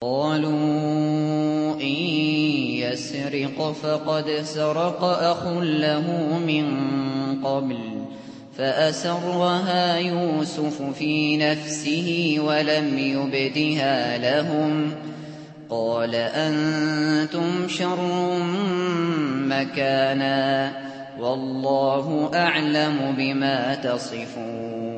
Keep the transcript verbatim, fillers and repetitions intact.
قَالُوا إِن يَسْرِقْ فَقَدْ سَرَقَ أَخٌ لَّهُ مِن قَبْلُ فَأَسَرَّهَا يُوسُفُ فِي نَفْسِهِ وَلَمْ يُبْدِهَا لَهُمْ ۚ قَالَ أَنتُمْ شَرٌّ مَّكَانًا ۖ وَاللَّهُ أَعْلَمُ بِمَا تَصِفُونَ